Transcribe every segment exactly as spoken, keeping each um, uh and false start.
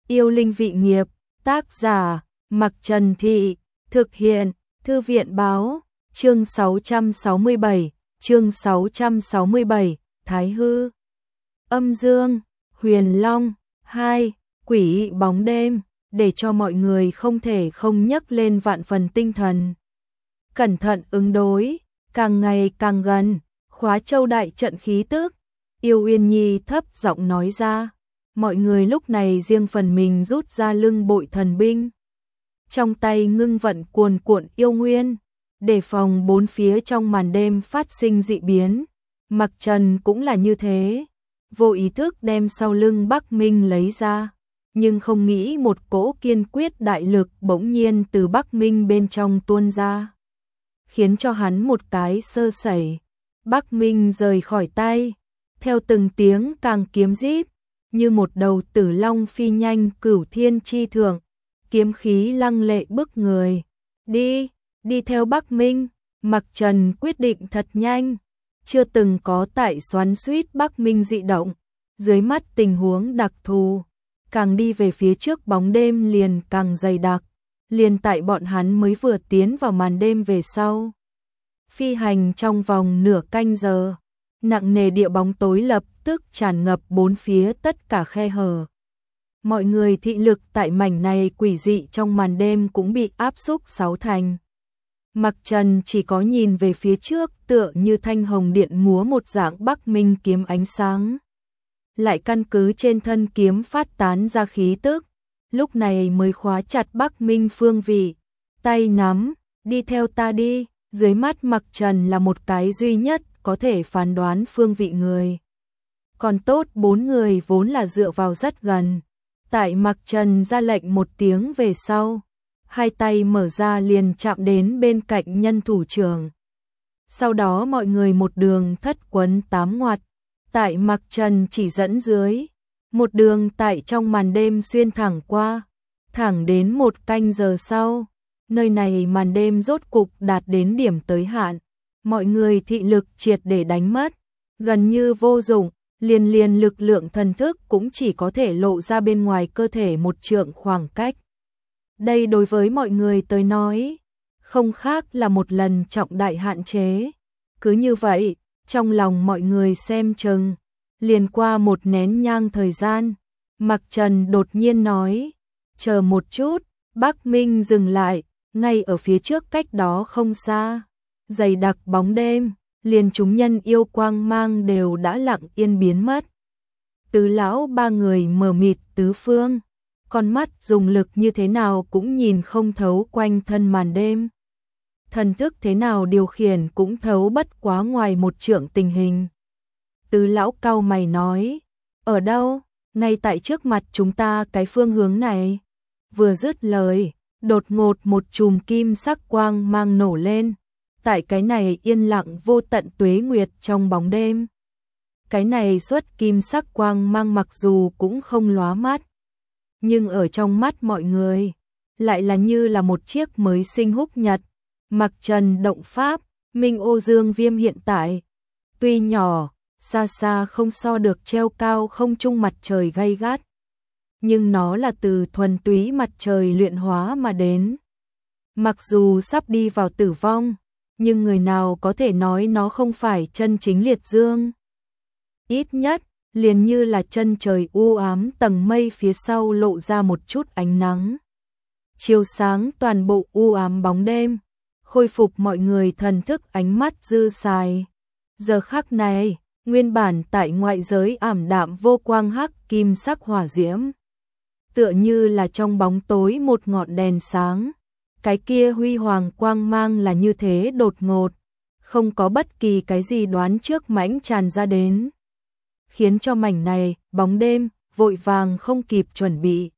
Yêu linh vị nghiệp, tác giả, Mặc Trần Thị, thực hiện, Thư viện báo, chương sáu trăm sáu mươi bảy, chương sáu trăm sáu mươi bảy, Thái Hư. Âm Dương, Huyền Long, hai, quỷ bóng đêm, để cho mọi người không thể không nhấc lên vạn phần tinh thần. Cẩn thận ứng đối, càng ngày càng gần, Khóa Châu đại trận khí tức, Yêu Uyên Nhi thấp giọng nói ra. Mọi người lúc này riêng phần mình rút ra lưng bội thần binh. Trong tay ngưng vận cuồn cuộn yêu nguyên, đề phòng bốn phía trong màn đêm phát sinh dị biến. Mặc Trần cũng là như thế, vô ý thức đem sau lưng Bắc Minh lấy ra, nhưng không nghĩ một cỗ kiên quyết đại lực bỗng nhiên từ Bắc Minh bên trong tuôn ra, khiến cho hắn một cái sơ sẩy, Bắc Minh rời khỏi tay, theo từng tiếng càng kiếm rít, như một đầu tử long phi nhanh cửu thiên chi thượng, kiếm khí lăng lệ bức người. Đi, đi theo Bắc Minh, Mặc Trần quyết định thật nhanh, chưa từng có tại xoắn xuýt Bắc Minh dị động, dưới mắt tình huống đặc thù, càng đi về phía trước bóng đêm liền càng dày đặc, liền tại bọn hắn mới vừa tiến vào màn đêm về sau. Phi hành trong vòng nửa canh giờ, nặng nề địa bóng tối lập tức tràn ngập bốn phía tất cả khe hở. Mọi người thị lực tại mảnh này quỷ dị trong màn đêm cũng bị áp xúc sáu thành. Mặc Trần chỉ có nhìn về phía trước tựa như thanh hồng điện múa một dạng Bắc Minh kiếm ánh sáng. Lại căn cứ trên thân kiếm phát tán ra khí tức, lúc này mới khóa chặt Bắc Minh phương vị, tay nắm, đi theo ta đi, dưới mắt Mặc Trần là một cái duy nhất có thể phán đoán phương vị người. Còn tốt bốn người vốn là dựa vào rất gần, tại Mặc Trần ra lệnh một tiếng về sau, hai tay mở ra liền chạm đến bên cạnh nhân thủ trưởng. Sau đó mọi người một đường thất quấn tám ngoặt, tại Mặc Trần chỉ dẫn dưới, một đường tại trong màn đêm xuyên thẳng qua, thẳng đến một canh giờ sau, nơi này màn đêm rốt cục đạt đến điểm tới hạn, mọi người thị lực triệt để đánh mất, gần như vô dụng, liền liền lực lượng thần thức cũng chỉ có thể lộ ra bên ngoài cơ thể một trượng khoảng cách. Đây đối với mọi người tới nói, không khác là một lần trọng đại hạn chế. Cứ như vậy, trong lòng mọi người xem chừng, liền qua một nén nhang thời gian, Mặc Trần đột nhiên nói, chờ một chút, Bắc Minh dừng lại, ngay ở phía trước cách đó không xa, dày đặc bóng đêm, liền chúng nhân yêu quang mang đều đã lặng yên biến mất. Tứ lão ba người mờ mịt tứ phương, con mắt dùng lực như thế nào cũng nhìn không thấu quanh thân màn đêm. Thần thức thế nào điều khiển cũng thấu bất quá ngoài một trượng tình hình. Tứ lão cau mày nói, ở đâu? Ngay tại trước mặt chúng ta cái phương hướng này. Vừa dứt lời, đột ngột một chùm kim sắc quang mang nổ lên. Tại cái này yên lặng vô tận tuế nguyệt trong bóng đêm. Cái này xuất kim sắc quang mang mặc dù cũng không lóa mắt, nhưng ở trong mắt mọi người, lại là như là một chiếc mới sinh húc nhật. Mặc Trần động pháp, Minh Ô Dương Viêm hiện tại, tuy nhỏ, xa xa không so được treo cao không trung mặt trời gay gắt, nhưng nó là từ thuần túy mặt trời luyện hóa mà đến. Mặc dù sắp đi vào tử vong, nhưng người nào có thể nói nó không phải chân chính liệt dương. Ít nhất, liền như là chân trời u ám tầng mây phía sau lộ ra một chút ánh nắng, chiếu sáng toàn bộ u ám bóng đêm, khôi phục mọi người thần thức ánh mắt dư xài. Giờ khắc này, nguyên bản tại ngoại giới ảm đạm vô quang hắc kim sắc hỏa diễm, tựa như là trong bóng tối một ngọn đèn sáng. Cái kia huy hoàng quang mang là như thế đột ngột, không có bất kỳ cái gì đoán trước mãnh tràn ra đến, khiến cho mảnh này, bóng đêm, vội vàng không kịp chuẩn bị.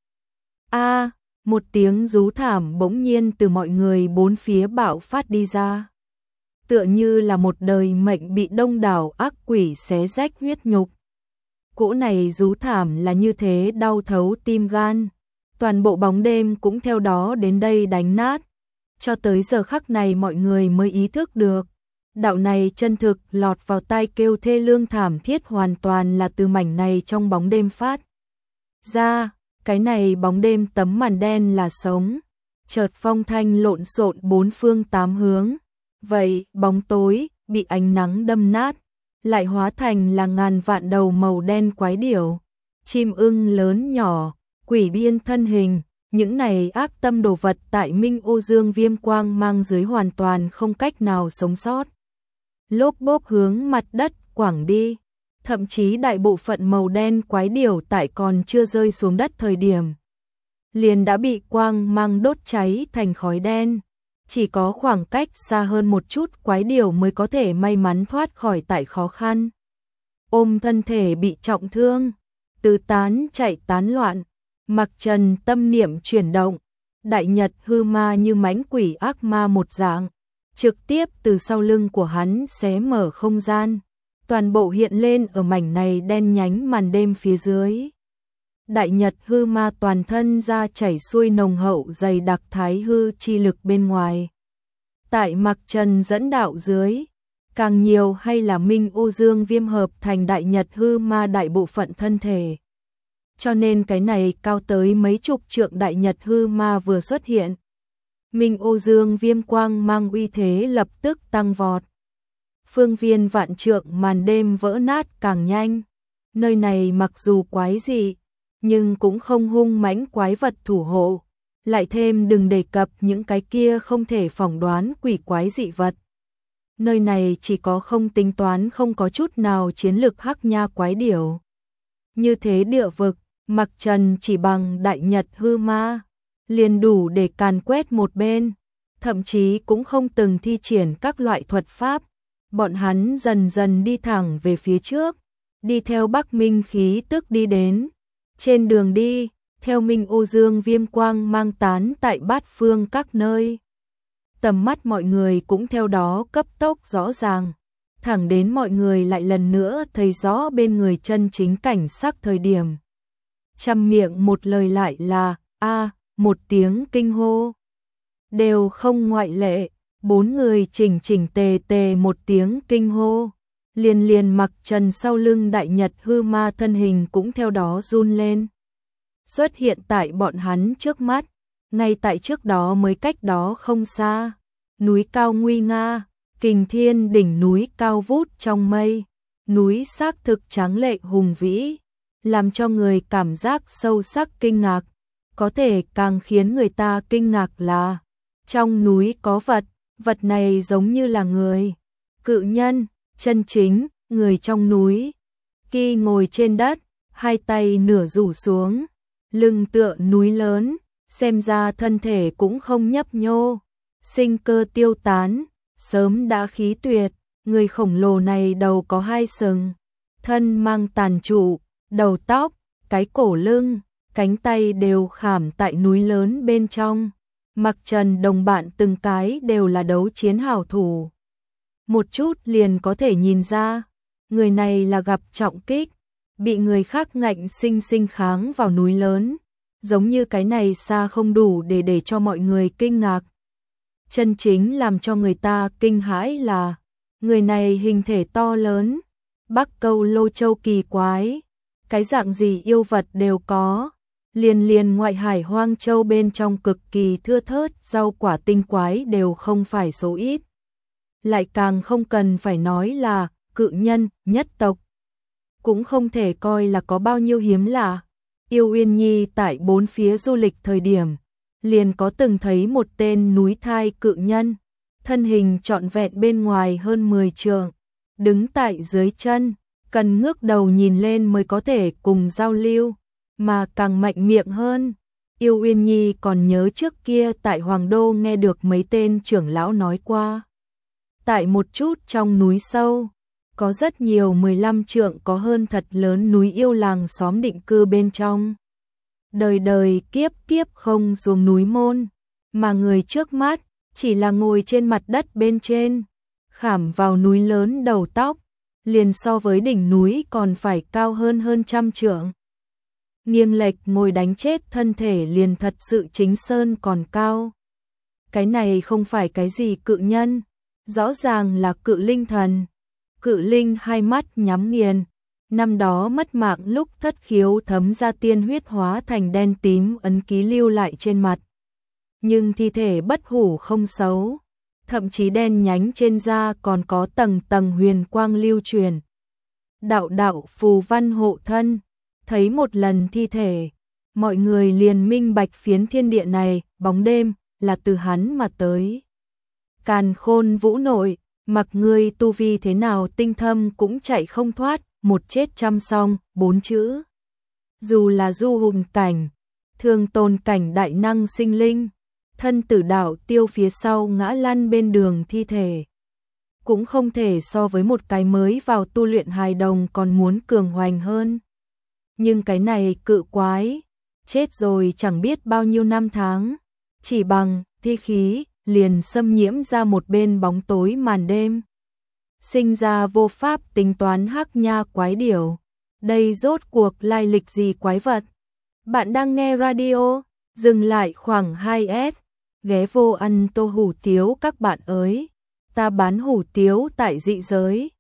A, một tiếng rú thảm bỗng nhiên từ mọi người bốn phía bạo phát đi ra. Tựa như là một đời mệnh bị đông đảo ác quỷ xé rách huyết nhục. Cỗ này rú thảm là như thế đau thấu tim gan. Toàn bộ bóng đêm cũng theo đó đến đây đánh nát. Cho tới giờ khắc này mọi người mới ý thức được, đạo này chân thực lọt vào tai kêu thê lương thảm thiết hoàn toàn là từ mảnh này trong bóng đêm phát ra. Cái này bóng đêm tấm màn đen là sống, chợt phong thanh lộn xộn bốn phương tám hướng. Vậy, bóng tối, bị ánh nắng đâm nát, lại hóa thành là ngàn vạn đầu màu đen quái điểu. Chim ưng lớn nhỏ, quỷ biên thân hình, những này ác tâm đồ vật tại Minh Ô Dương Viêm Quang mang dưới hoàn toàn không cách nào sống sót. Lốp bốp hướng mặt đất quẳng đi, thậm chí đại bộ phận màu đen quái điểu tại còn chưa rơi xuống đất thời điểm, liền đã bị quang mang đốt cháy thành khói đen. Chỉ có khoảng cách xa hơn một chút quái điểu mới có thể may mắn thoát khỏi tại khó khăn. Ôm thân thể bị trọng thương, tứ tán chạy tán loạn, Mặc Trần tâm niệm chuyển động, đại nhật hư ma như mãnh quỷ ác ma một dạng, trực tiếp từ sau lưng của hắn xé mở không gian, toàn bộ hiện lên ở mảnh này đen nhánh màn đêm phía dưới. Đại nhật hư ma toàn thân ra chảy xuôi nồng hậu dày đặc thái hư chi lực bên ngoài. Tại Mặc Trần dẫn đạo dưới, càng nhiều hay là Minh Ô Dương Viêm hợp thành đại nhật hư ma đại bộ phận thân thể. Cho nên cái này cao tới mấy chục trượng đại nhật hư ma vừa xuất hiện, Minh Ô Dương Viêm Quang mang uy thế lập tức tăng vọt. Phương viên vạn trượng màn đêm vỡ nát càng nhanh. Nơi này mặc dù quái dị, nhưng cũng không hung mãnh quái vật thủ hộ. Lại thêm đừng đề cập những cái kia không thể phỏng đoán quỷ quái dị vật. Nơi này chỉ có không tính toán không có chút nào chiến lực hắc nha quái điểu. Như thế địa vực, Mặc Trần chỉ bằng đại nhật hư ma, liền đủ để càn quét một bên, thậm chí cũng không từng thi triển các loại thuật pháp. Bọn hắn dần dần đi thẳng về phía trước, đi theo Bắc Minh khí tức đi đến. Trên đường đi, theo Minh Ô Dương Viêm Quang mang tán tại bát phương các nơi. Tầm mắt mọi người cũng theo đó cấp tốc rõ ràng, thẳng đến mọi người lại lần nữa thấy rõ bên người chân chính cảnh sắc thời điểm. Trăm miệng một lời lại là, a một tiếng kinh hô. Đều không ngoại lệ, bốn người chỉnh chỉnh tề tề một tiếng kinh hô. Liền liền Mặc Trần sau lưng đại nhật hư ma thân hình cũng theo đó run lên. Xuất hiện tại bọn hắn trước mắt, ngay tại trước đó mới cách đó không xa. Núi cao nguy nga, Kình Thiên đỉnh núi cao vút trong mây. Núi xác thực tráng lệ hùng vĩ, làm cho người cảm giác sâu sắc kinh ngạc. Có thể càng khiến người ta kinh ngạc là, trong núi có vật, vật này giống như là người. Cự nhân, chân chính, người trong núi. Kỳ ngồi trên đất, hai tay nửa rủ xuống, lưng tựa núi lớn, xem ra thân thể cũng không nhấp nhô, sinh cơ tiêu tán, sớm đã khí tuyệt. Người khổng lồ này đầu có hai sừng, thân mang tàn trụ, đầu tóc, cái cổ lưng, cánh tay đều khảm tại núi lớn bên trong. Mặc Trần đồng bạn từng cái đều là đấu chiến hảo thủ. Một chút liền có thể nhìn ra, người này là gặp trọng kích, bị người khác ngạnh sinh sinh kháng vào núi lớn. Giống như cái này xa không đủ để để cho mọi người kinh ngạc. Chân chính làm cho người ta kinh hãi là, người này hình thể to lớn, Bắc Câu Lô Châu kỳ quái, cái dạng gì yêu vật đều có. Liền liền ngoại hải hoang châu bên trong cực kỳ thưa thớt, rau quả tinh quái đều không phải số ít. Lại càng không cần phải nói là cự nhân, nhất tộc. Cũng không thể coi là có bao nhiêu hiếm lạ. Yêu Uyên Nhi tại bốn phía du lịch thời điểm, liền có từng thấy một tên núi thai cự nhân, thân hình trọn vẹn bên ngoài hơn mười trượng, đứng tại dưới chân, cần ngước đầu nhìn lên mới có thể cùng giao lưu, mà càng mạnh miệng hơn. Yêu Uyên Nhi còn nhớ trước kia tại Hoàng Đô nghe được mấy tên trưởng lão nói qua. Tại một chút trong núi sâu, có rất nhiều mười lăm trượng có hơn thật lớn núi yêu làng xóm định cư bên trong. Đời đời kiếp kiếp không xuống núi môn, mà người trước mắt chỉ là ngồi trên mặt đất bên trên, khảm vào núi lớn đầu tóc, liền so với đỉnh núi còn phải cao hơn hơn trăm trượng. Nghiêng lệch ngồi đánh chết thân thể liền thật sự chính sơn còn cao. Cái này không phải cái gì cự nhân, rõ ràng là cự linh thần. Cự linh hai mắt nhắm nghiền, Năm đó mất mạng lúc thất khiếu thấm ra tiên huyết hóa thành đen tím ấn ký lưu lại trên mặt. Nhưng thi thể bất hủ không xấu, thậm chí đen nhánh trên da còn có tầng tầng huyền quang lưu truyền. Đạo đạo phù văn hộ thân, thấy một lần thi thể, mọi người liền minh bạch phiến thiên địa này, bóng đêm, là từ hắn mà tới. Càn Khôn Vũ Nội, mặc ngươi tu vi thế nào tinh thâm cũng chạy không thoát, một chết trăm song, bốn chữ. Dù là du hùng cảnh, thường tồn cảnh đại năng sinh linh, thân tử đạo tiêu phía sau ngã lăn bên đường thi thể. Cũng không thể so với một cái mới vào tu luyện hài đồng còn muốn cường hoành hơn. Nhưng cái này cự quái, chết rồi chẳng biết bao nhiêu năm tháng, chỉ bằng thi khí liền xâm nhiễm ra một bên bóng tối màn đêm. Sinh ra vô pháp tính toán hắc nha quái điểu. Đây rốt cuộc lai lịch gì quái vật? Bạn đang nghe radio, dừng lại khoảng hai S, ghé vô ăn tô hủ tiếu các bạn ơi. Ta bán hủ tiếu tại dị giới.